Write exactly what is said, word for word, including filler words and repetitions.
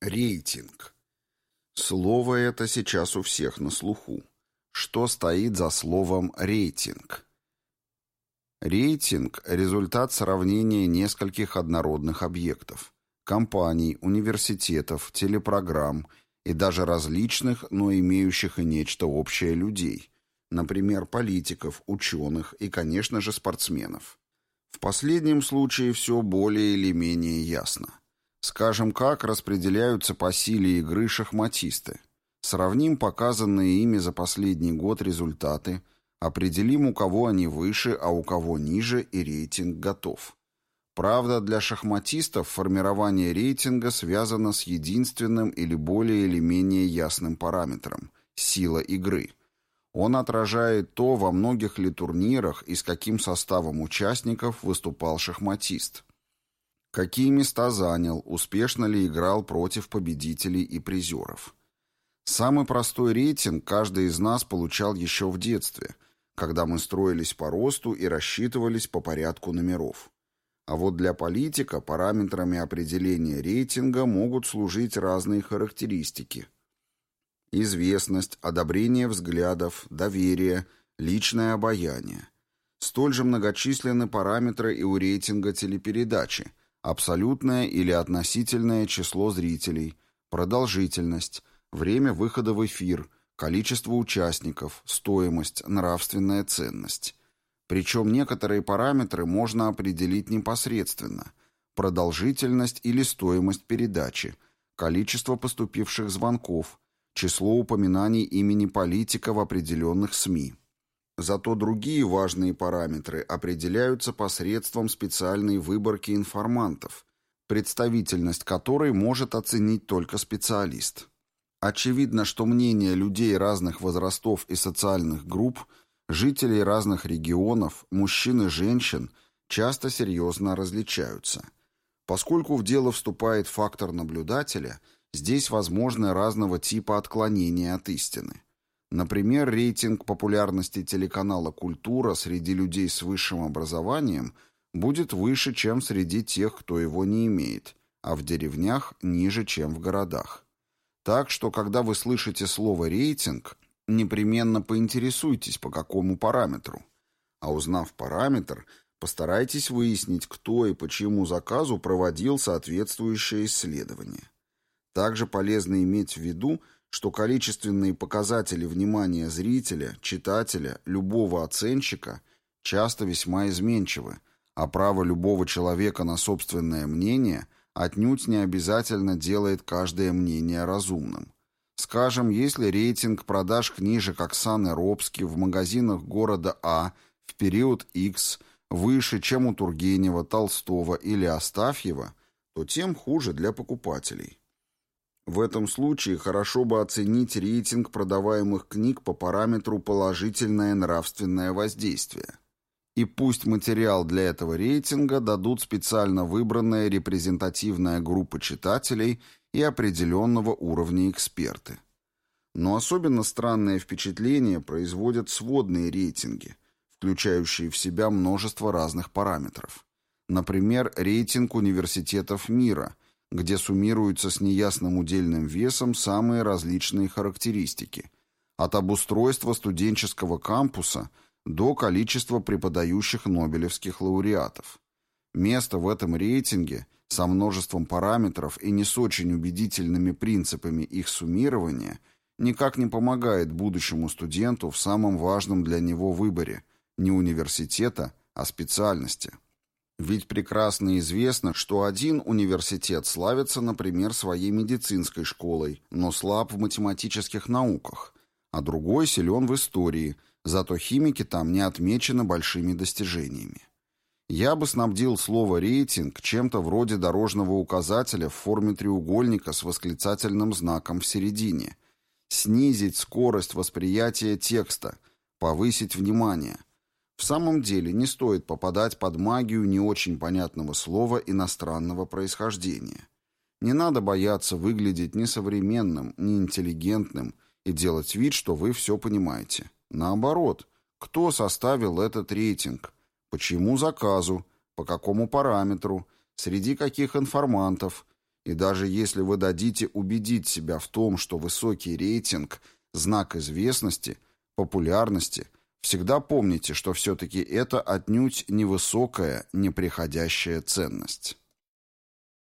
Рейтинг. Слово это сейчас у всех на слуху. Что стоит за словом «рейтинг»? Рейтинг – результат сравнения нескольких однородных объектов – компаний, университетов, телепрограмм и даже различных, но имеющих и нечто общее людей, например, политиков, ученых и, конечно же, спортсменов. В последнем случае все более или менее ясно. Скажем, как распределяются по силе игры шахматисты. Сравним показанные ими за последний год результаты, определим, у кого они выше, а у кого ниже, и рейтинг готов. Правда, для шахматистов формирование рейтинга связано с единственным или более или менее ясным параметром – сила игры. Он отражает то, во многих ли турнирах и с каким составом участников выступал шахматист. Какие места занял, успешно ли играл против победителей и призеров. Самый простой рейтинг каждый из нас получал еще в детстве, когда мы строились по росту и рассчитывались по порядку номеров. А вот для политика параметрами определения рейтинга могут служить разные характеристики. Известность, одобрение взглядов, доверие, личное обаяние. Столь же многочисленны параметры и у рейтинга телепередачи, абсолютное или относительное число зрителей, продолжительность, время выхода в эфир, количество участников, стоимость, нравственная ценность. Причем некоторые параметры можно определить непосредственно. Продолжительность или стоимость передачи, количество поступивших звонков, число упоминаний имени политика в определенных СМИ. Зато другие важные параметры определяются посредством специальной выборки информантов, представительность которой может оценить только специалист. Очевидно, что мнения людей разных возрастов и социальных групп, жителей разных регионов, мужчин и женщин часто серьезно различаются. Поскольку в дело вступает фактор наблюдателя, здесь возможны разного типа отклонения от истины. Например, рейтинг популярности телеканала «Культура» среди людей с высшим образованием будет выше, чем среди тех, кто его не имеет, а в деревнях ниже, чем в городах. Так что, когда вы слышите слово «рейтинг», непременно поинтересуйтесь, по какому параметру. А узнав параметр, постарайтесь выяснить, кто и по чьему заказу проводил соответствующее исследование. Также полезно иметь в виду, что количественные показатели внимания зрителя, читателя, любого оценщика часто весьма изменчивы, а право любого человека на собственное мнение отнюдь не обязательно делает каждое мнение разумным. Скажем, если рейтинг продаж книжек Оксаны Робски в магазинах города А в период X выше, чем у Тургенева, Толстого или Астафьева, то тем хуже для покупателей. В этом случае хорошо бы оценить рейтинг продаваемых книг по параметру «положительное нравственное воздействие». И пусть материал для этого рейтинга дадут специально выбранная репрезентативная группа читателей и определенного уровня эксперты. Но особенно странное впечатление производят сводные рейтинги, включающие в себя множество разных параметров. Например, рейтинг университетов мира – где суммируются с неясным удельным весом самые различные характеристики, от обустройства студенческого кампуса до количества преподающих нобелевских лауреатов. Место в этом рейтинге со множеством параметров и не с очень убедительными принципами их суммирования никак не помогает будущему студенту в самом важном для него выборе – не университета, а специальности. Ведь прекрасно известно, что один университет славится, например, своей медицинской школой, но слаб в математических науках, а другой силен в истории, зато химики там не отмечены большими достижениями. Я бы снабдил слово «рейтинг» чем-то вроде дорожного указателя в форме треугольника с восклицательным знаком в середине. Снизить скорость восприятия текста, повысить внимание – в самом деле не стоит попадать под магию не очень понятного слова иностранного происхождения. Не надо бояться выглядеть несовременным, неинтеллигентным и делать вид, что вы все понимаете. Наоборот, кто составил этот рейтинг? Почему заказу? По какому параметру? Среди каких информантов? И даже если вы дадите убедить себя в том, что высокий рейтинг – знак известности, популярности, всегда помните, что все-таки это отнюдь невысокая, неприходящая ценность.